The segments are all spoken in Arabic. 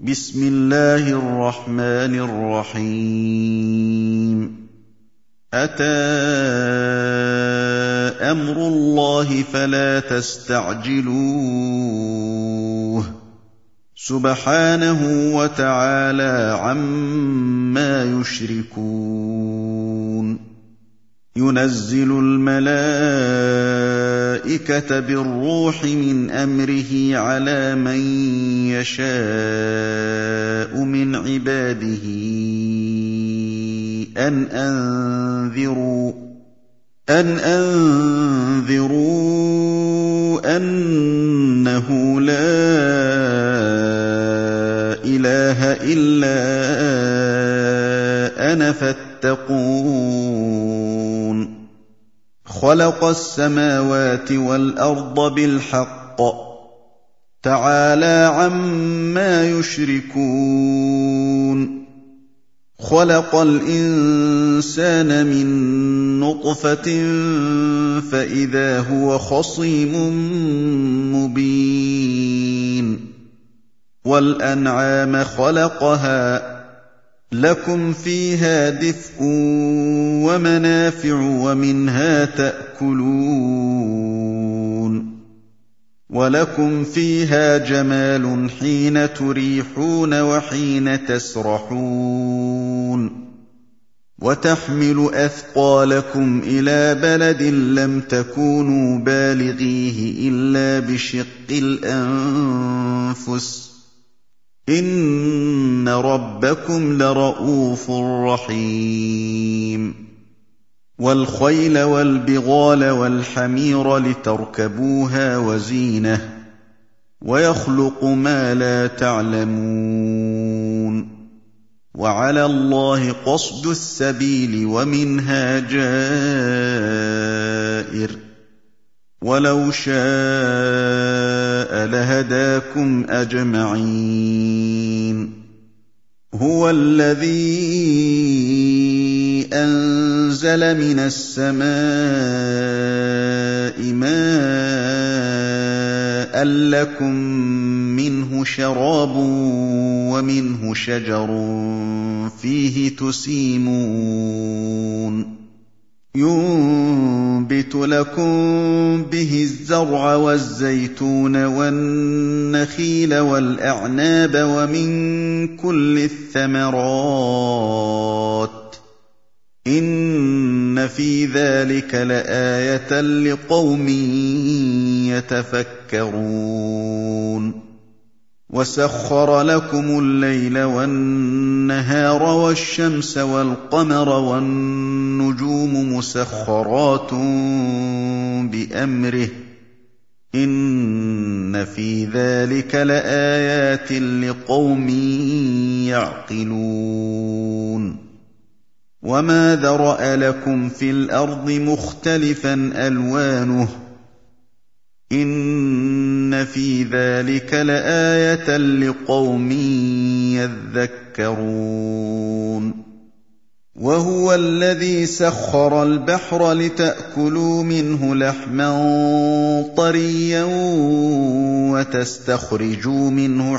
بسم الله الرحمن الرحيم أتى أمر الله فلا تستعجلوه سبحانه وتعالى عما يشركون ينزل الملائكة بالروح من أمره على من يشاء من عباده أن أنذروا أنه لا إله إلا أنا فاتقون خلق السماوات والأرض بالحق تعالى عما يشركون خلق الإنسان من نطفة فإذا هو خصيم مبين والأنعام خلقها لكم فيها دفء ومنافع ومنها تأكلون ولكم فيها جمال حين تريحون وحين تسرحون وتحمل أثقالكم إلى بلد لم تكونوا بالغيه إلا بشق الأنفس إن ربكم لرءوف رحيم والخيل والبغال والحمير لتركبوها وزينة ويخلق ما لا تعلمون وعلى الله قصد السبيل ومنها جائر ولو شاء لهداكم أجمعين هو الذي أنزل من السماء ماء لكم منه شراب ومنه شجر فيه تسيمون ينبت لكم به الزرع والزيتون والنخيل والأعناب ومن كل الثمرات إن في ذلك لآية لقوم يتفكرون وسخر لكم الليل والنهار والشمس والقمر والنجوم مسخرات بأمره إن في ذلك لآيات لقوم يعقلون وما ذرأ لكم في الأرض مختلفا ألوانه إن في ذلك لآية لقوم يذكرون وهو الذي سخر البحر لتأكلوا منه لحما طريا وتستخرجوا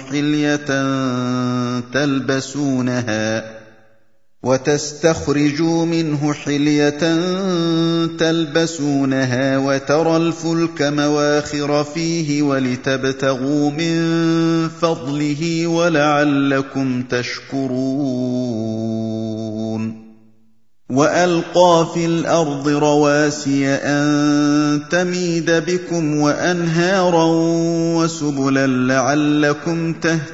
منه حلية تلبسونها وترى الفلك مواخر فيه ولتبتغوا من فضله ولعلكم تشكرون وألقى في الأرض رواسي أن تميد بكم وأنهارا وسبلا لعلكم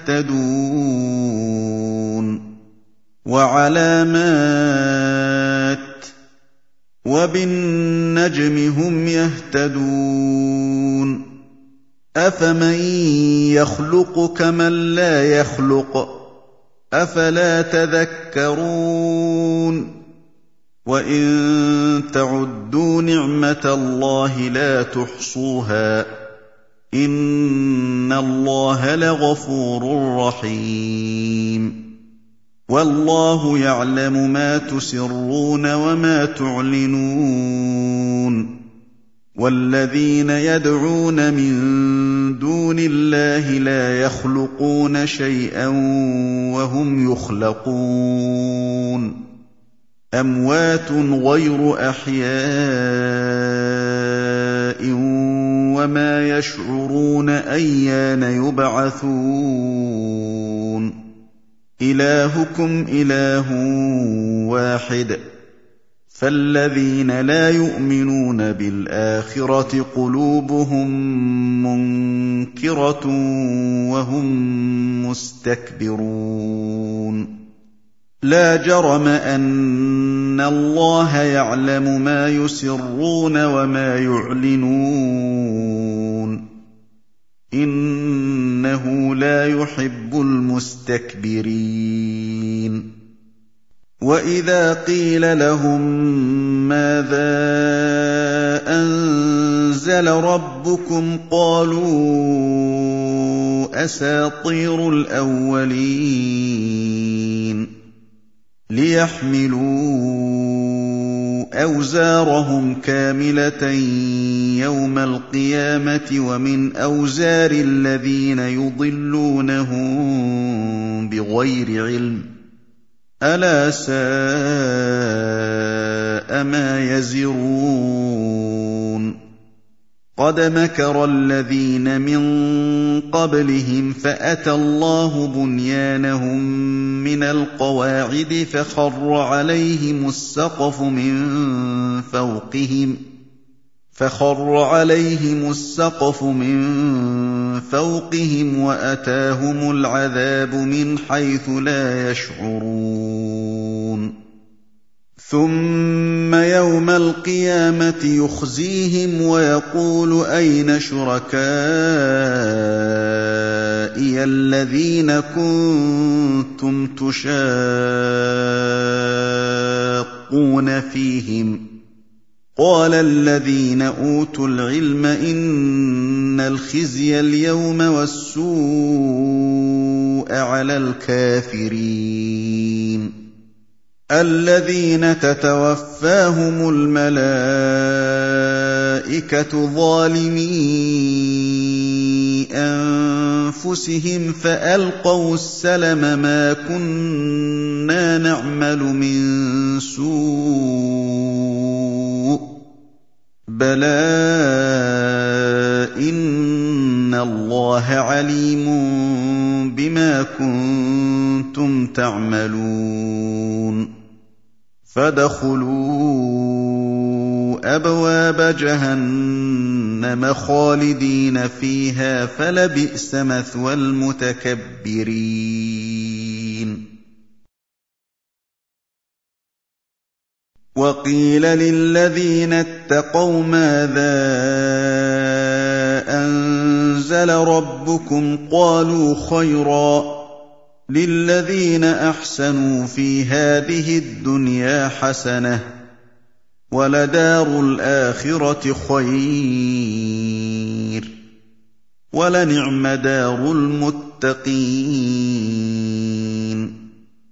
تهتدون وعلامات وبالنجم هم يهتدون أفمن يخلق كمن لا يخلق أفلا تذكرون وإن تعدوا نعمة الله لا تحصوها إن الله لغفور رحيم والله يعلم ما تسرون وما تعلنون وَالَّذِينَ يَدْعُونَ مِن دُونِ اللَّهِ لَا يَخْلُقُونَ شَيْئًا وَهُمْ يُخْلَقُونَ أَمْوَاتٌ غَيْرُ أَحْيَاءٍ وَمَا يَشْعُرُونَ أَيَّانَ يُبْعَثُونَ إِلَٰهُكُمْ إِلَٰهٌ وَاحِدٌ فَالَّذِينَ لَا يُؤْمِنُونَ بِالْآخِرَةِ قُلُوبُهُم مُّنكِرَةٌ وَهُم مُّسْتَكْبِرُونَ لَا جَرَمَ أَنَّ اللَّهَ يَعْلَمُ مَا يُسِرُّونَ وَمَا يُعْلِنُونَ إِنَّهُ لَا يُحِبُّ الْمُسْتَكْبِرِينَ وَإِذَا قِيلَ لَهُم مَّاذَا أَنزَلَ رَبُّكُمْ قَالُوا أَسَاطِيرُ الْأَوَّلِينَ لِيَحْمِلُوا أَوْزَارَهُمْ كَامِلَةً يَوْمَ الْقِيَامَةِ وَمِنْ أَوْزَارِ الَّذِينَ يُضِلُّونَهُم بِغَيْرِ عِلْمٍ أَلَا سَاءَ مَا يَزِرُونَ قَدْ مَكَرَ الَّذِينَ مِن قَبْلِهِمْ فَأَتَى اللَّهُ بُنْيَانَهُم مِّنَ الْقَوَاعِدِ فَخَرَّ عَلَيْهِمُ السَّقْفُ مِن فَوْقِهِمْ وَأَتَاهُمُ الْعَذَابُ مِنْ حَيْثُ لَا يَشْعُرُونَ ثُمَّ يَوْمَ الْقِيَامَةِ يُخْزِيهِمْ وَيَقُولُ أَيْنَ شُرَكَائِيَ الَّذِينَ كُنتُمْ تُشَاقُّونَ فِيهِمْ قَالَ الَّذِينَ أُوتُوا الْعِلْمَ إِنَّ الْخِزْيَ الْيَوْمَ وَالسُّوءَ عَلَى الْكَافِرِينَ الَّذِينَ تَتَوَفَّاهُمُ الْمَلَائِكَةُ ظَالِمِي أَنفُسِهِمْ فَأَلْقَوُا السَّلَمَ مَا كُنَّا نَعْمَلُ مِن سُوءٍ بَلَىٰ إِنَّ اللَّهَ عَلِيمٌ بِمَا كُنتُمْ تَعْمَلُونَ فَادْخُلُوا أَبْوَابَ جَهَنَّمَ خَالِدِينَ فِيهَا فَلَبِئْسَ مَثْوَى الْمُتَكَبِّرِينَ وَقِيلَ لِلَّذِينَ اتَّقَوْا مَاذَا أَنزَلَ رَبُّكُمْ قَالُوا خَيْرًا لِلَّذِينَ أَحْسَنُوا فِي هَٰذِهِ الدُّنْيَا حَسَنَةٌ وَلَدَارُ الْآخِرَةِ خَيْرٌ وَلَنِعْمَ دَارُ الْمُتَّقِينَ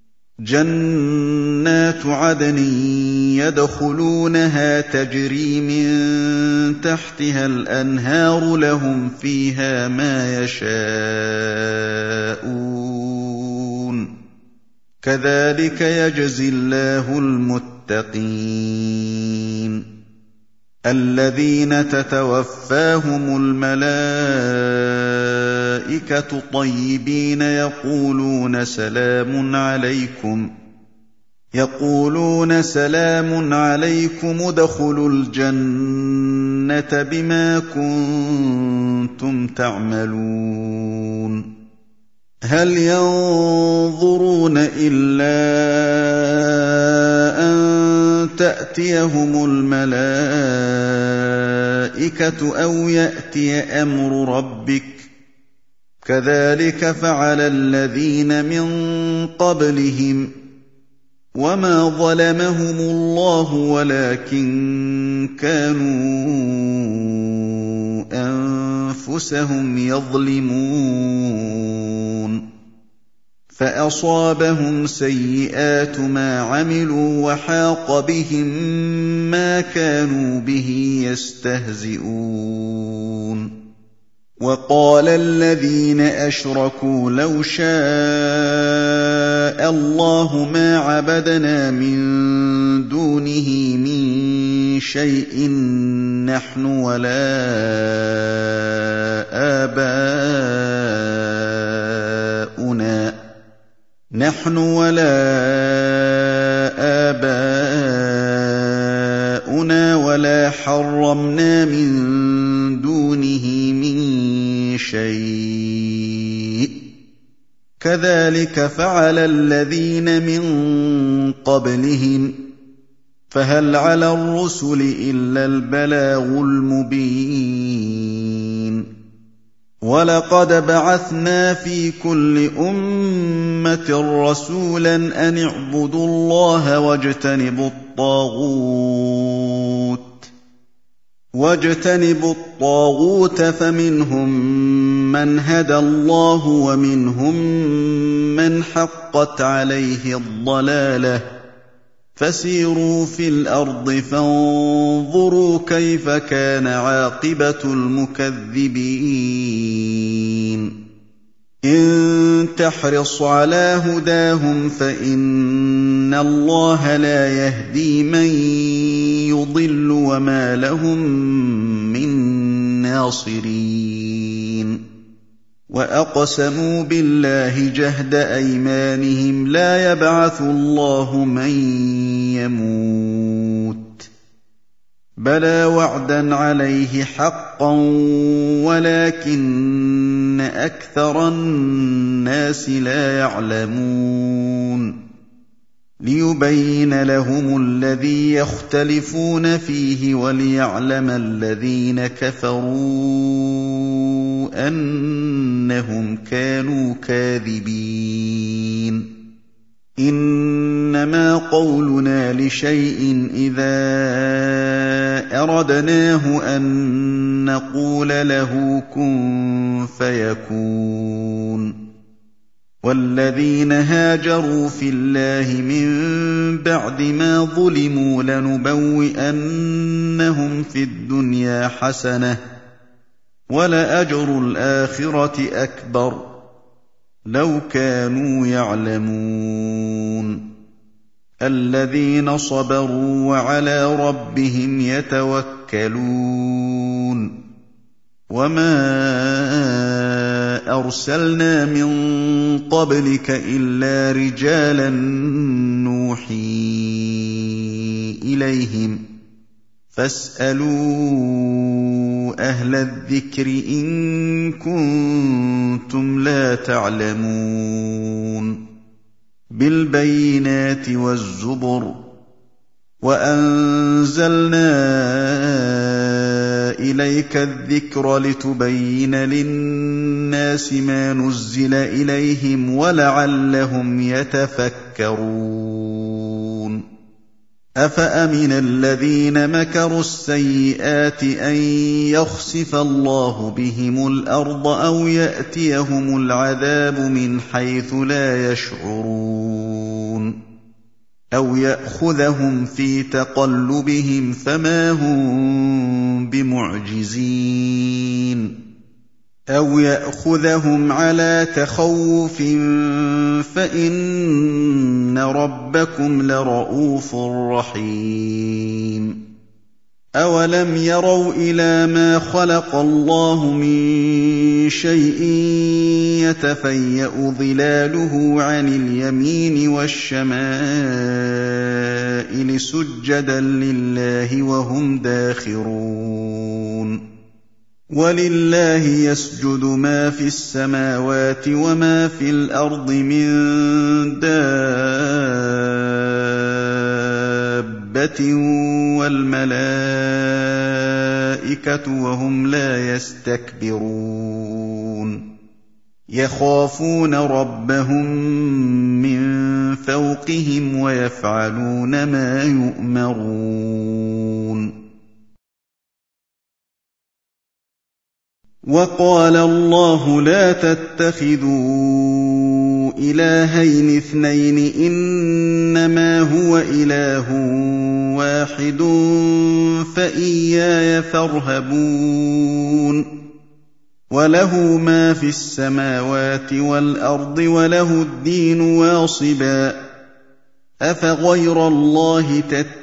جَنَّاتُ عَدْنٍ يَدْخُلُونَهَا تَجْرِي مِن تَحْتِهَا الْأَنْهَارُ لَهُمْ فِيهَا مَا يَشَاءُونَ كَذَٰلِكَ يَجْزِي اللَّهُ الْمُتَّقِينَ الَّذِينَ تَتَوَفَّاهُمُ الْمَلَائِكَةُ طَيِّبِينَ يَقُولُونَ سَلَامٌ عَلَيْكُمُ ادْخُلُوا الْجَنَّةَ بِمَا كُنتُمْ تَعْمَلُونَ هَلْ يَنظُرُونَ إِلَّا أَن تَأْتِيَهُمُ الْمَلَائِكَةُ أَوْ يَأْتِيَ أَمْرُ رَبِّكَ ۚ كَذَٰلِكَ فَعَلَ الَّذِينَ مِن قَبْلِهِمْ ۚ وَمَا ظَلَمَهُمُ اللَّهُ وَلَٰكِن كَانُوا أَنفُسَهُمْ يَظْلِمُونَ فأصابهم سيئات ما عملوا وحاق بهم ما كانوا به يستهزئون وقال الذين أشركوا لو شاء الله ما عبدنا من دونه من شيء نحن ولا آباؤنا ولا حرمنا من دونه من شيء كذلك فعل الذين من قبلهم فهل على الرسل إلا البلاغ المبين ولقد بعثنا في كل أمة رسولا أن اعبدوا الله واجتنبوا الطاغوت فمنهم من هدى الله ومنهم من حقت عليه الضلالة فسيروا في الأرض فانظروا كيف كان عاقبة المكذبين إن تحرص على هداهم فإن الله لا يهدي من يضل وما لهم من ناصرين وأقسموا بالله جهد أيمانهم لا يبعث الله من يموت بلى وعدا عليه حقا ولكن أكثر الناس لا يعلمون ليبين لهم الذي يختلفون فيه وليعلم الذين كفروا أنهم كانوا كاذبين إنما قولنا لشيء إذا أردناه أن نقول له كن فيكون والذين هاجروا في الله من بعد ما ظلموا لنبوئنهم في الدنيا حسنة ولأجر الآخرة أكبر لو كانوا يعلمون الذين صبروا وعلى ربهم يتوكلون وما أرسلنا من قبلك إلا رجالا نوحي إليهم فاسألوا أهل الذكر إن كنتم لا تعلمون بالبينات والزبر وأنزلنا إليك الذكر لتبين للناس ما نزل إليهم ولعلهم يتفكرون أفأمن الذين مكروا السيئات أن يخسف الله بهم الأرض أو يأتيهم العذاب من حيث لا يشعرون أو يأخذهم في تقلبهم فما هم بمعجزين أو يأخذهم على تخوف فإن ربكم لرءوف رحيم أولم يروا إلى ما خلق الله من شيء يتفيأ ظلاله عن اليمين والشمائل سجدا لله وهم داخرون ولله يسجد ما في السماوات وما في الأرض من دابة والملائكة وهم لا يستكبرون يخافون ربهم من فوقهم ويفعلون ما يؤمرون وقال الله لا تتخذوا إلهين اثنين إنما هو إله واحد فإياي فارهبون وله ما في السماوات والأرض وله الدين واصبا أفغير الله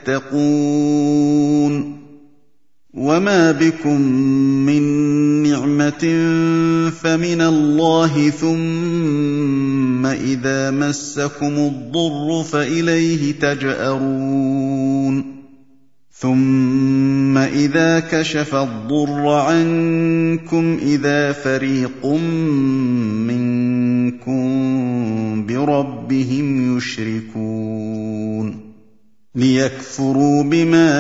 تتقون وما بكم من نعمة فمن الله ثم إذا مسكم الضر فإليه تجأرون ثم إذا كشف الضر عنكم إذا فريق منكم بربهم يشركون ليكفروا بما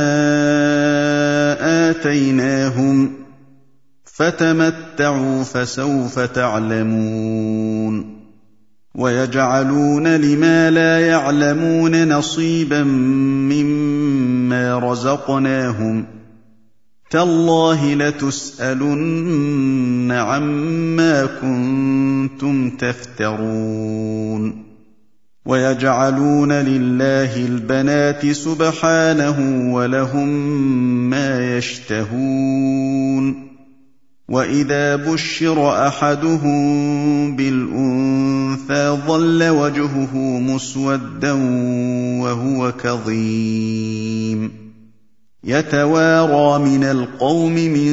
آتيناهم فتمتعوا فسوف تعلمون ويجعلون لما لا يعلمون نصيبا مما رزقناهم تالله لتسألن عما كنتم تفترون ويجعلون لله البنات سبحانه ولهم ما يشتهون وإذا بشر أحدهم بالأنثى ظل وجهه مسودا وهو كظيم يتوارى من القوم من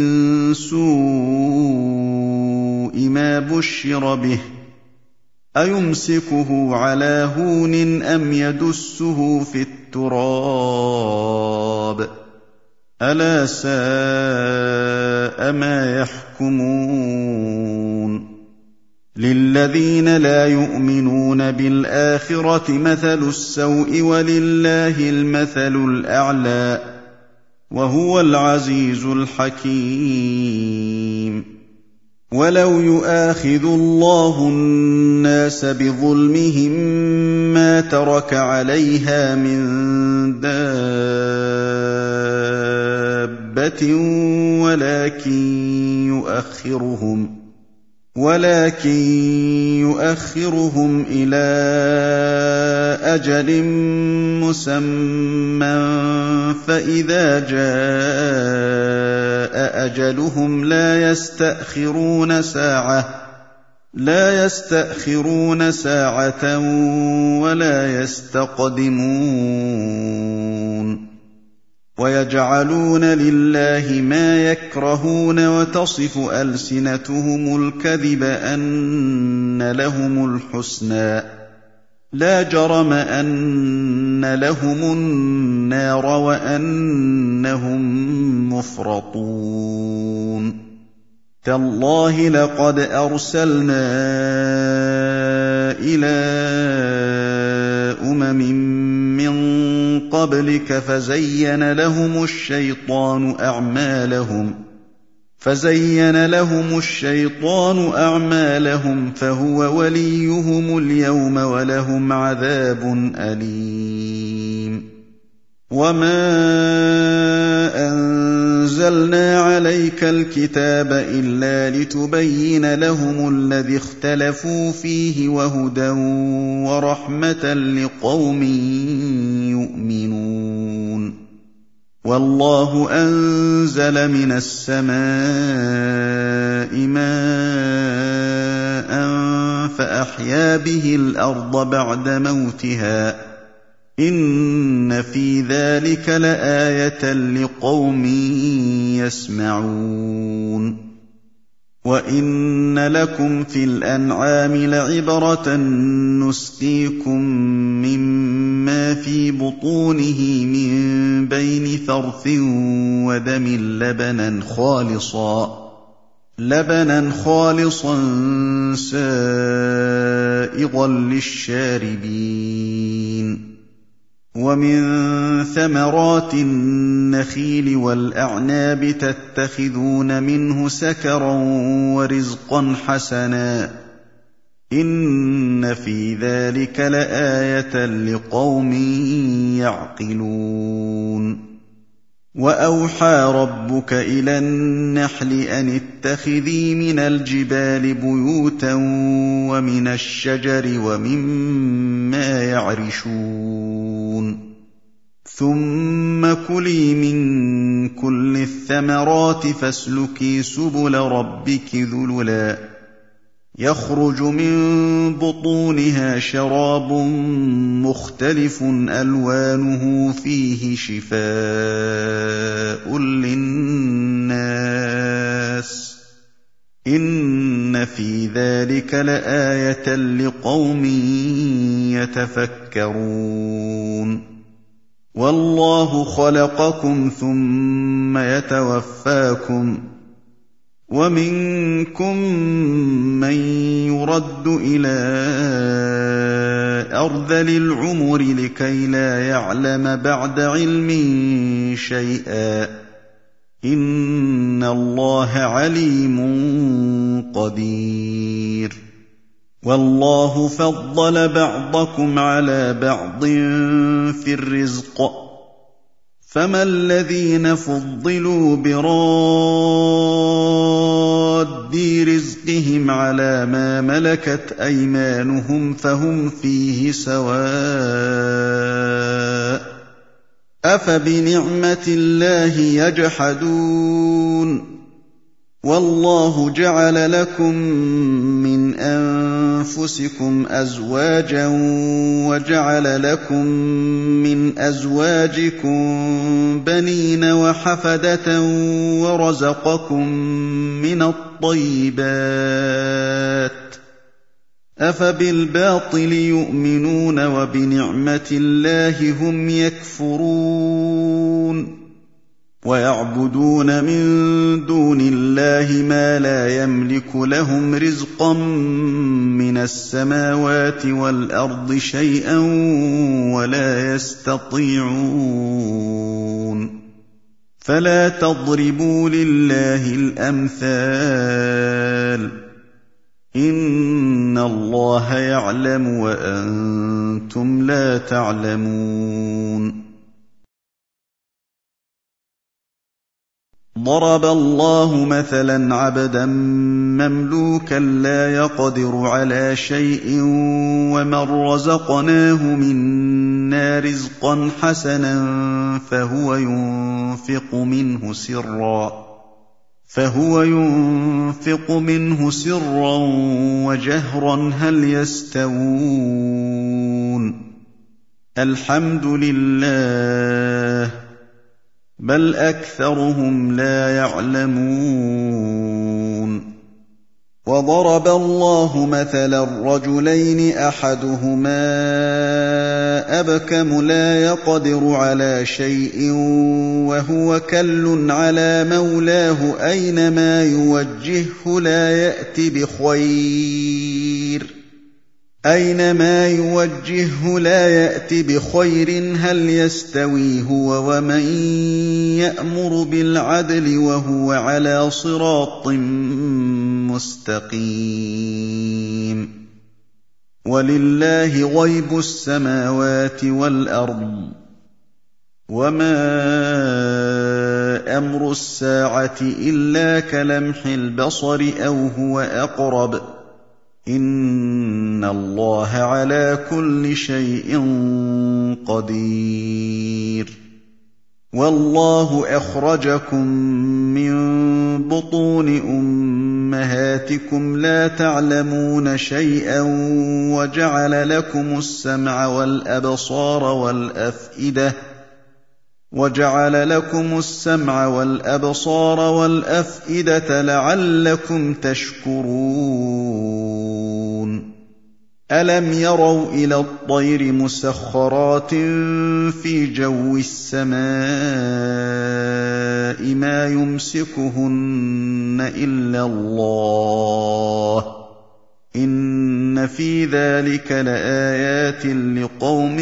سوء ما بشر به أيمسكه على هون أم يدسه في التراب ألا ساء ما يحكمون للذين لا يؤمنون بالآخرة مثل السوء ولله المثل الأعلى وهو العزيز الحكيم ولو يؤاخذ الله الناس بظلمهم ما ترك عليها من دابة ولكن يؤخرهم إلى أجل مسمى فإذا جاء أجلهم لا يستأخرون ساعة ولا يستقدمون ويجعلون لله ما يكرهون وتصف ألسنتهم الكذب أن لهم الحسنى لا جرم أن لهم النار وأنهم مفرطون تالله لقد أرسلنا إلى من قبلك فزين لهم الشيطان أعمالهم فهو وليهم اليوم ولهم عذاب أليم وما أنزلنا عليك الكتاب إلا لتبين لهم الذي اختلفوا فيه وهدى ورحمة لقوم يؤمنون والله أنزل من السماء ماء فأحيا به الأرض بعد موتها إن في ذلك لآية لقوم يسمعون وإن لكم في الأنعام لعبرة نسقيكم مما في بطونه من بين فرث ودم لبنا خالصا سائغا للشاربين ومن ثمرات النخيل والأعناب تتخذون منه سكرا ورزقا حسنا إن في ذلك لآية لقوم يعقلون وأوحى ربك إلى النحل أن اتخذي من الجبال بيوتا ومن الشجر ومما يعرشون ثم كلي من كل الثمرات فاسلكي سبل ربك ذللا يخرج من بطونها شراب مختلف ألوانه فيه شفاء للناس إن في ذلك لآية لقوم يتفكرون والله خلقكم ثم يتوفاكم ومنكم من يرد إلى أرذل العمر لكي لا يعلم بعد علم شيئا إن الله عليم قدير والله فضل بعضكم على بعض في الرزق فما الذين فضلوا براد رزقهم على ما ملكت أيمانهم فهم فيه سواء أفبنعمة الله يجحدون والله جعل لكم من أنفسكم أزواجا وجعل لكم من أزواجكم بنين وحفدة ورزقكم من الطيبات أفبالباطل يؤمنون وبنعمة الله هم يكفرون ويعبدون من دون الله ما لا يملك لهم رزقا من السماوات والأرض شيئا ولا يستطيعون فلا تضربوا لله الأمثال إن الله يعلم وأنتم لا تعلمون ضرب الله مثلا عبدا مملوكا لا يقدر على شيء ومن رزقناه منا رزقا حسنا فهو ينفق منه سرا وجهرا هل يستوون الحمد لله بل أكثرهم لا يعلمون وضرب الله مثلا رجلين أحدهما أبكم لا يقدر على شيء وهو كل على مولاه أينما يوجهه لا يأت بخير هل يستوي هو ومن يأمر بالعدل وهو على صراط مستقيم ولله غيب السماوات والأرض وما أمر الساعة إلا كلمح البصر أو هو أقرب إن الله على كل شيء قدير والله أخرجكم من بطون أمهاتكم لا تعلمون شيئا وجعل لكم السمع والأبصار والأفئدة لعلكم تشكرون ألم يروا إلى الطير مسخرات في جو السماء ما يمسكهن إلا الله إن في ذلك لآيات لقوم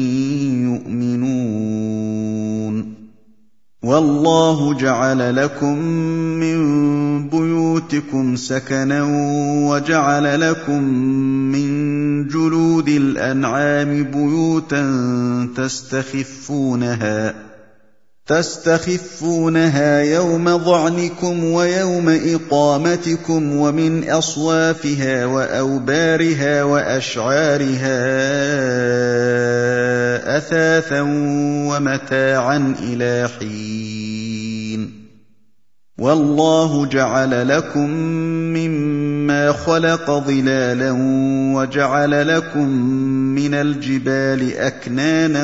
يؤمنون والله جعل لكم من بيوتكم سكنا وجعل لكم من جلود الأنعام بيوتا تستخفونها يوم ظعنكم ويوم إقامتكم ومن أصوافها وأوبارها وأشعارها أثاثا ومتاعا إلى حين والله جعل لكم مما خلق ظلالا وجعل لكم من الجبال أكنانا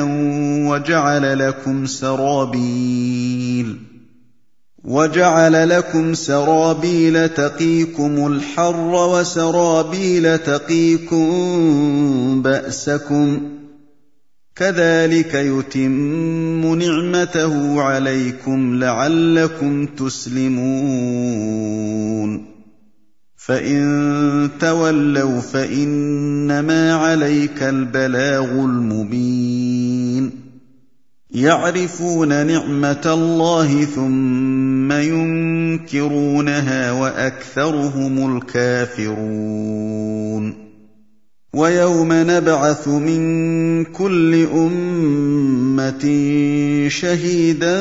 وجعل لكم سرابيل تقيكم الحر وسرابيل تقيكم بأسكم كذلك يتم نعمته عليكم لعلكم تسلمون فإن تولوا فإنما عليك البلاغ المبين يعرفون نعمة الله ثم ينكرونها وأكثرهم الكافرون ويوم نبعث من كل أمة شهيدا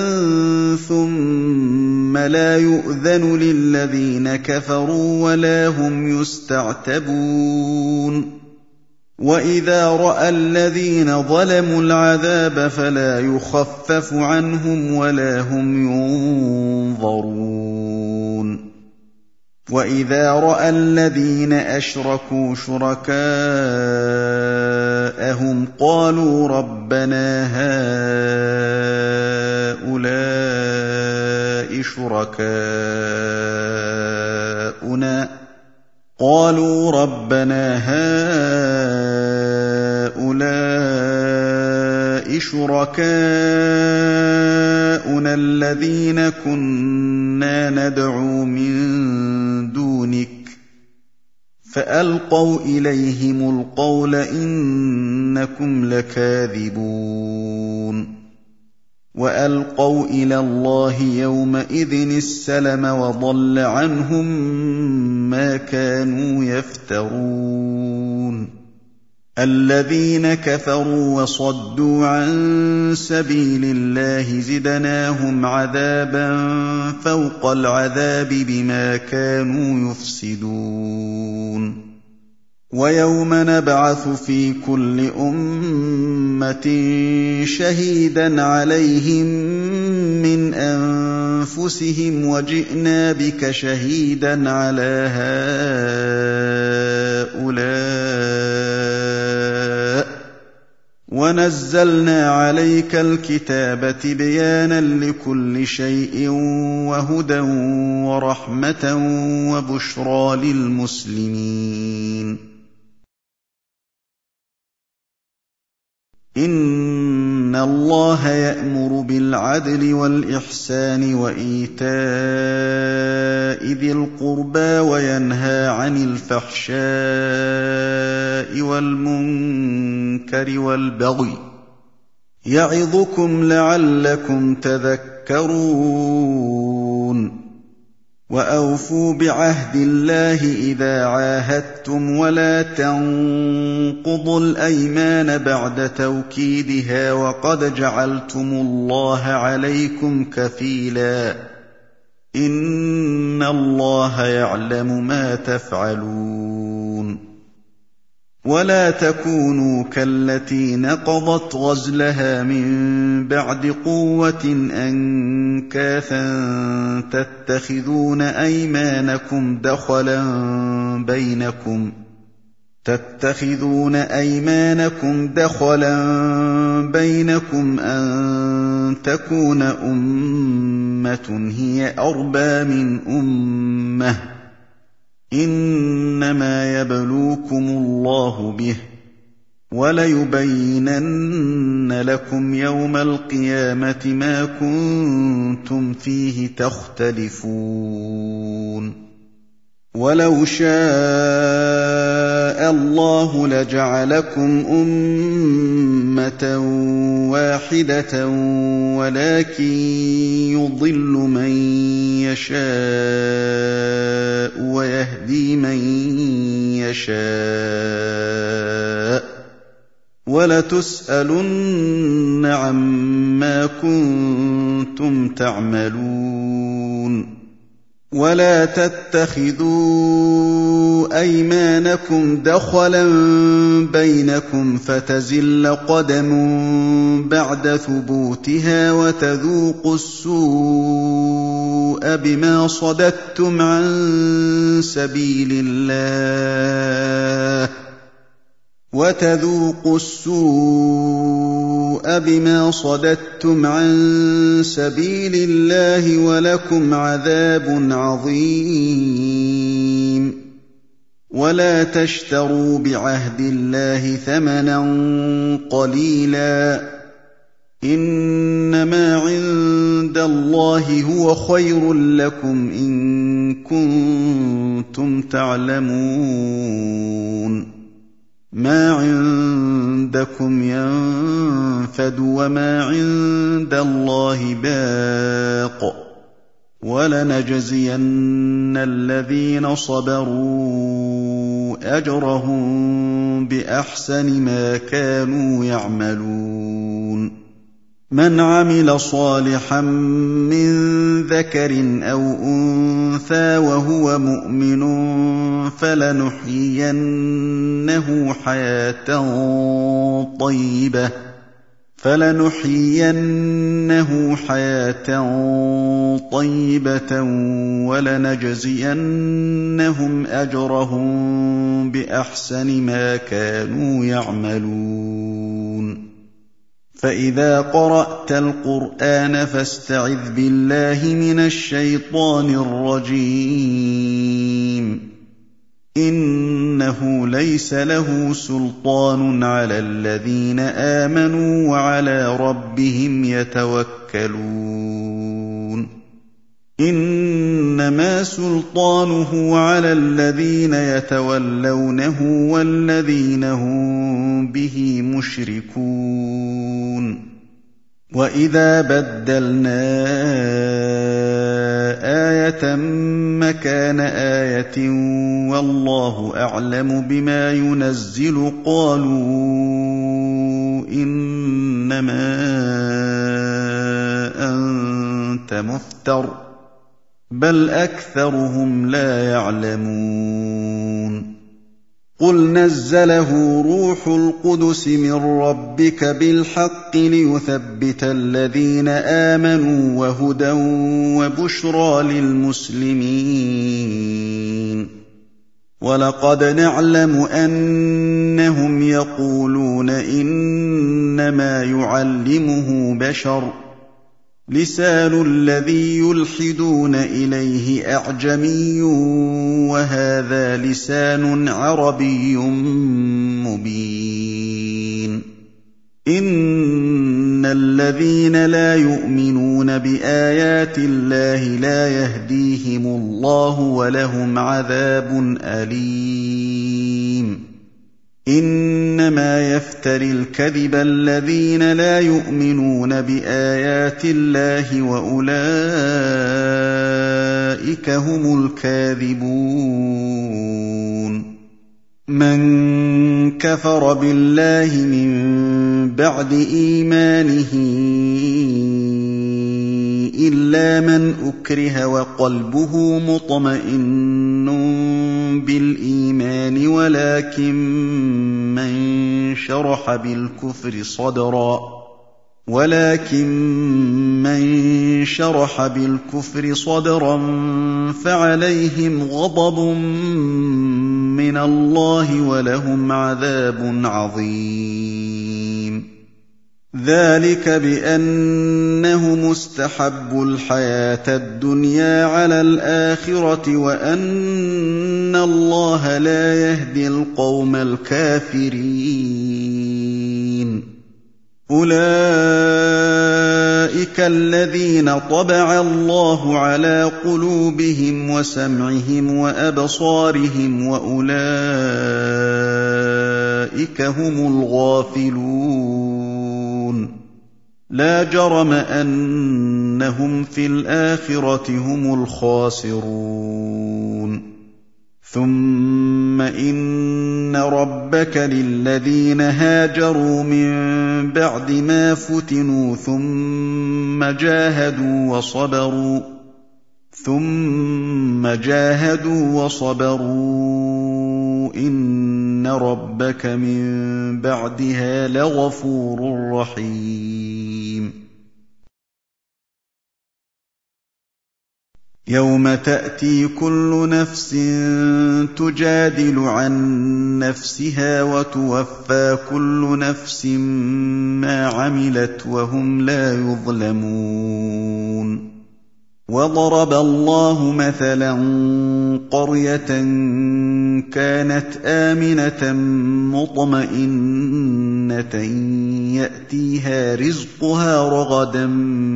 ثم لا يؤذن للذين كفروا ولا هم يستعتبون وإذا رأى الذين ظلموا العذاب فلا يخفف عنهم ولا هم ينظرون وإذا رأى الذين أشركوا شركاءهم قالوا ربنا هؤلاء شركاؤنا الذين كنا ندعو من دونك فألقوا إليهم القول إنكم لكاذبون وألقوا إلى الله يومئذ السلم وضل عنهم ما كانوا يفترون الذين كفروا وصدوا عن سبيل الله زدناهم عذابا فوق العذاب بما كانوا يفسدون ويوم نبعث في كل أمة شهيدا عليهم من أنفسهم وجئنا بك شهيدا على هؤلاء ونزلنا عليك الكتاب تبيانا لكل شيء وهدى ورحمة وبشرى للمسلمين إن الله يأمر بالعدل والإحسان وإيتاء ذي القربى وينهى عن الفحشاء والمنكر والبغي يعظكم لعلكم تذكرون وأوفوا بعهد الله إذا عاهدتم ولا تنقضوا الأيمان بعد توكيدها وقد جعلتم الله عليكم كفيلا إن الله يعلم ما تفعلون ولا تكونوا كالتي نقضت غزلها من بعد قوة أنكاثا تتخذون أيمانكم دخلا بينكم أن تكون أمة هي أربى من أمة إنما يبلوكم الله به وليبينن لكم يوم القيامة ما كنتم فيه تختلفون ولو شاء الله لجعلكم أمة واحدة ولكن يضل من يشاء ويهدي من يشاء وَلَتُسْأَلُنَّ عَمَّا كُنتُمْ تَعْمَلُونَ وَلَا تَتَّخِذُوا أَيْمَانَكُمْ دَخَلًا بَيْنَكُمْ فَتَزِلَّ قَدَمٌ بَعْدَ ثُبُوتِهَا وَتَذُوقُوا السُّوءَ بِمَا صَدَدتُّمْ عَن سَبِيلِ اللَّهِ وَلَكُمْ عَذَابٌ عَظِيمٌ وَلَا تَشْتَرُوا بِعَهْدِ اللَّهِ ثَمَنًا قَلِيلًا ۚ إِنَّمَا عِندَ اللَّهِ هُوَ خَيْرٌ لَّكُمْ إِن كُنتُمْ تَعْلَمُونَ مَا عِندَكُمْ يَنفَدُ وَمَا عِندَ اللَّهِ بَاقٍ ۗ وَلَنَجْزِيَنَّ الَّذِينَ صَبَرُوا أَجْرَهُم بِأَحْسَنِ مَا كَانُوا يَعْمَلُونَ مَنْ عَمِلَ صَالِحًا مِّن ذَكَرٍ أَوْ أُنثَىٰ وَهُوَ مُؤْمِنٌ فَلَنُحْيِيَنَّهُ حَيَاةً طَيِّبَةً وَلَنَجْزِيَنَّهُمْ أَجْرَهُم بِأَحْسَنِ مَا كَانُوا يَعْمَلُونَ فَإِذَا قَرَأْتَ الْقُرْآنَ فَاسْتَعِذْ بِاللَّهِ مِنَ الشَّيْطَانِ الرَّجِيمِ إِنَّهُ لَيْسَ لَهُ سُلْطَانٌ عَلَى الَّذِينَ آمَنُوا وَعَلَىٰ رَبِّهِمْ يَتَوَكَّلُونَ إِنَّمَا سُلْطَانُهُ عَلَى الَّذِينَ يَتَوَلَّوْنَهُ وَالَّذِينَ هُم بِهِ مُشْرِكُونَ وَإِذَا بَدَّلْنَا آيَةً مَّكَانَ آيَةٍ وَاللَّهُ أَعْلَمُ بِمَا يُنَزِّلُ قَالُوا إِنَّمَا أَنتَ مُفْتَرٍ ۚ بَلْ أَكْثَرُهُمْ لَا يَعْلَمُونَ قُلْ نَزَّلَهُ رُوحُ الْقُدُسِ مِن رَّبِّكَ بِالْحَقِّ لِيُثَبِّتَ الَّذِينَ آمَنُوا وَهُدًى وَبُشْرَىٰ لِلْمُسْلِمِينَ وَلَقَدْ نَعْلَمُ أَنَّهُمْ يَقُولُونَ إِنَّمَا يُعَلِّمُهُ بَشَرٌ ۗ لِّسَانُ الَّذِي يُلْحِدُونَ إِلَيْهِ أَعْجَمِيٌّ وَهَٰذَا لِسَانٌ عَرَبِيٌّ مُّبِينٌ إِنَّ الَّذِينَ لَا يُؤْمِنُونَ بِآيَاتِ اللَّهِ لَا يَهْدِيهِمُ اللَّهُ وَلَهُمْ عَذَابٌ أَلِيمٌ إِنَّمَا يَفْتَرِي الْكَذِبَ الَّذِينَ لَا يُؤْمِنُونَ بِآيَاتِ اللَّهِ وَأُولَٰئِكَ هُمُ الْكَاذِبُونَ مَن كَفَرَ بِاللَّهِ مِن بَعْدِ إِيمَانِهِ إِلَّا مَنْ أُكْرِهَ وَقَلْبُهُ مُطْمَئِنٌّ بِالْإِيمَانِ وَلَكِن مَّن شَرَحَ بِالْكُفْرِ صَدْرًا فَعَلَيْهِمْ غَضَبٌ مِّنَ اللَّهِ وَلَهُمْ عَذَابٌ عَظِيمٌ ذَٰلِكَ بِأَنَّهُمُ اسْتَحَبُّوا الْحَيَاةَ الدُّنْيَا عَلَى الْآخِرَةِ وَأَنَّ اللَّهَ لَا يَهْدِي الْقَوْمَ الْكَافِرِينَ أُولَٰئِكَ الَّذِينَ طَبَعَ اللَّهُ عَلَىٰ قُلُوبِهِمْ وَسَمْعِهِمْ وَأَبْصَارِهِمْ وَأُولَٰئِكَ هُمُ الْغَافِلُونَ لَا جَرَمَ أَنَّهُمْ فِي الْآخِرَةِ هُمُ الْخَاسِرُونَ ثُمَّ إِنَّ رَبَّكَ لِلَّذِينَ هَاجَرُوا مِن بَعْدِ مَا فُتِنُوا ثُمَّ جَاهَدُوا وَصَبَرُوا إِنَّ رَبَّكَ مِن بَعْدِهَا لَغَفُورٌ رَّحِيمٌ يَوْمَ تَأْتِي كُلُّ نَفْسٍ تُجَادِلُ عَن نَّفْسِهَا وَتُوَفَّىٰ كُلُّ نَفْسٍ مَّا عَمِلَتْ وَهُمْ لَا يُظْلَمُونَ وَضَرَبَ اللَّهُ مَثَلًا قَرْيَةً كَانَتْ آمِنَةً مُّطْمَئِنَّةً يَأْتِيهَا رِزْقُهَا رَغَدًا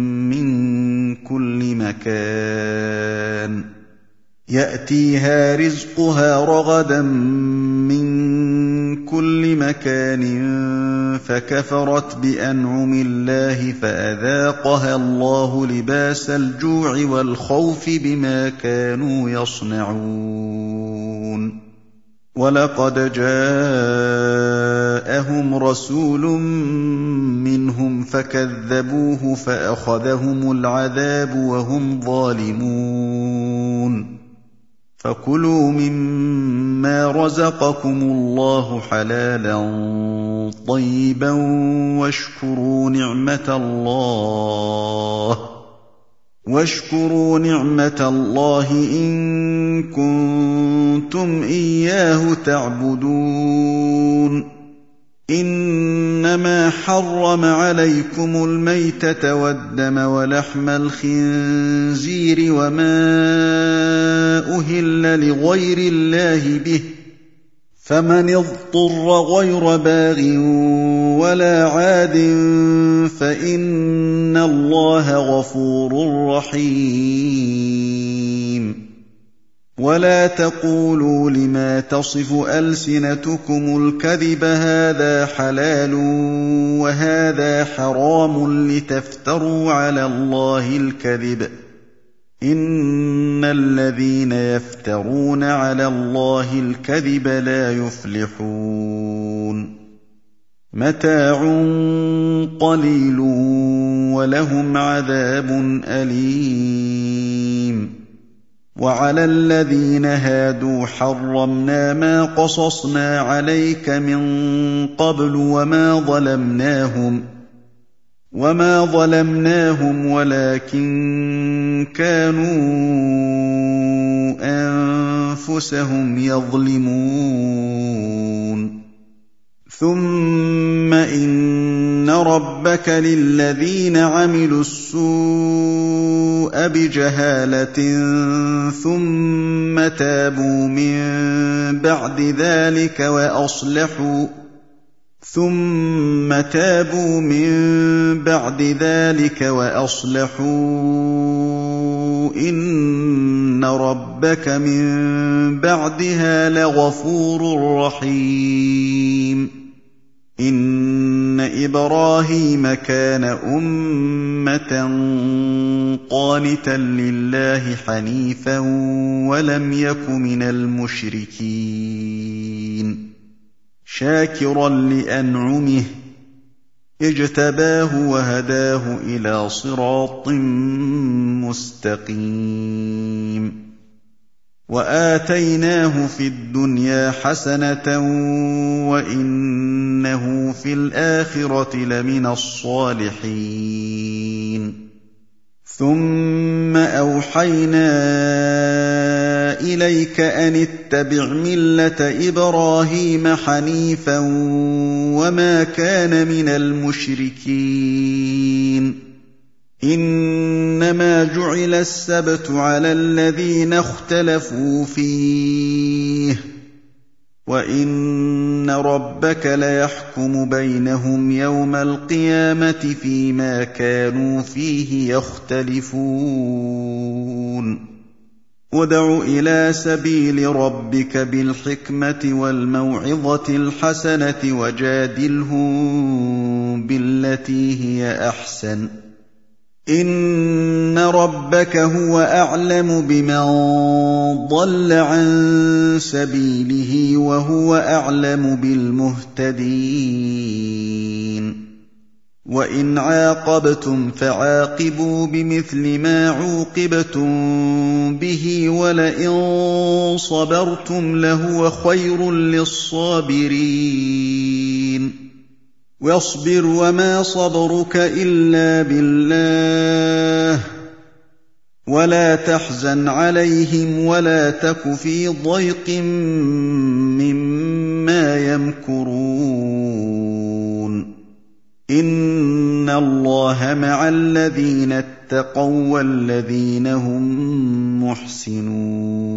مِّن كُلِّ مَكَانٍ فَكَفَرَتْ بِأَنْعُمِ اللَّهِ فَأَذَاقَهَا اللَّهُ لِبَاسَ الْجُوعِ وَالْخَوْفِ بِمَا كَانُوا يَصْنَعُونَ وَلَقَدْ جَاءَهُمْ رَسُولٌ مِّنْهُمْ فَكَذَّبُوهُ فَأَخَذَهُمُ الْعَذَابُ وَهُمْ ظَالِمُونَ فَكُلُوا مِمَّا رَزَقَكُمُ اللَّهُ حَلَالًا طَيِّبًا وَاشْكُرُوا نِعْمَةَ اللَّهِ إِن كُنتُمْ إِيَّاهُ تَعْبُدُونَ إِنَّمَا حَرَّمَ عَلَيْكُمُ الْمَيْتَةَ وَالدَّمَ وَلَحْمَ الْخِنزِيرِ وَمَا أُهِلَّ لِغَيْرِ اللَّهِ بِهِ ۖ فَمَنِ اضْطُرَّ غَيْرَ بَاغٍ وَلَا عَادٍ فَإِنَّ اللَّهَ غَفُورٌ رَّحِيمٌ وَلَا تَقُولُوا لِمَا تَصِفُ أَلْسِنَتُكُمُ الْكَذِبَ هَٰذَا حَلَالٌ وَهَٰذَا حَرَامٌ لِّتَفْتَرُوا عَلَى اللَّهِ الْكَذِبَ ۚ إِنَّ الَّذِينَ يَفْتَرُونَ عَلَى اللَّهِ الْكَذِبَ لَا يُفْلِحُونَ مَتَاعٌ قَلِيلٌ وَلَهُمْ عَذَابٌ أَلِيمٌ وَعَلَى الَّذِينَ هَادُوا حَرَّمْنَا مَا قَصَصْنَا عَلَيْكَ مِن قَبْلُ وَمَا ظَلَمْنَاهُمْ وَلَٰكِن كَانُوا أَنفُسَهُمْ يَظْلِمُونَ ثُمَّ إِنَّ رَبَّكَ لِلَّذِينَ عَمِلُوا السُّوءَ بِجَهَالَةٍ ثُمَّ تَابُوا مِن بَعْدِ ذَٰلِكَ وَأَصْلَحُوا إِنَّ رَبَّكَ مِن بَعْدِهَا لَغَفُورٌ رَّحِيمٌ إِنَّ إِبْرَاهِيمَ كَانَ أُمَّةً قَانِتًا لِّلَّهِ حَنِيفًا وَلَمْ يَكُ مِنَ الْمُشْرِكِينَ شَاكِرًا لِّأَنْعُمِهِ اجْتَبَاهُ وَهَدَاهُ إِلَىٰ صِرَاطٍ مُّسْتَقِيمٍ وَآتَيْنَاهُ فِي الدُّنْيَا حَسَنَةً وَإِنَّهُ فِي الْآخِرَةِ لَمِنَ الصَّالِحِينَ ثُمَّ أَوْحَيْنَا إِلَيْكَ أَنِ اتَّبِعْ مِلَّةَ إِبْرَاهِيمَ حَنِيفًا وَمَا كَانَ مِنَ الْمُشْرِكِينَ إِنَّمَا جُعِلَ السَّبْتُ عَلَى الَّذِينَ اخْتَلَفُوا فِيهِ ۚ وَإِنَّ رَبَّكَ لَيَحْكُمُ بَيْنَهُمْ يَوْمَ الْقِيَامَةِ فِيمَا كَانُوا فِيهِ يَخْتَلِفُونَ ادْعُ إِلَىٰ سَبِيلِ رَبِّكَ بِالْحِكْمَةِ وَالْمَوْعِظَةِ الْحَسَنَةِ وَجَادِلْهُم بِالَّتِي هِيَ أَحْسَنُ إِنَّ رَبَّكَ هُوَ أَعْلَمُ بِمَن ضَلَّ عَن سَبِيلِهِ وَهُوَ أَعْلَمُ بِالْمُهْتَدِينَ وَإِنْ عَاقَبْتُمْ فَعَاقِبُوا بِمِثْلِ مَا عُوقِبْتُم بِهِ وَلَئِن صَبَرْتُمْ لَهُوَ خَيْرٌ لِّلصَّابِرِينَ وَاصْبِرْ وَمَا صَبْرُكَ إِلَّا بِاللَّهِ وَلَا تَحْزَنْ عَلَيْهِمْ وَلَا تَكُ فِي ضَيْقٍ مِّمَّا يَمْكُرُونَ إِنَّ اللَّهَ مَعَ الَّذِينَ اتَّقَوا وَّالَّذِينَ هُم مُّحْسِنُونَ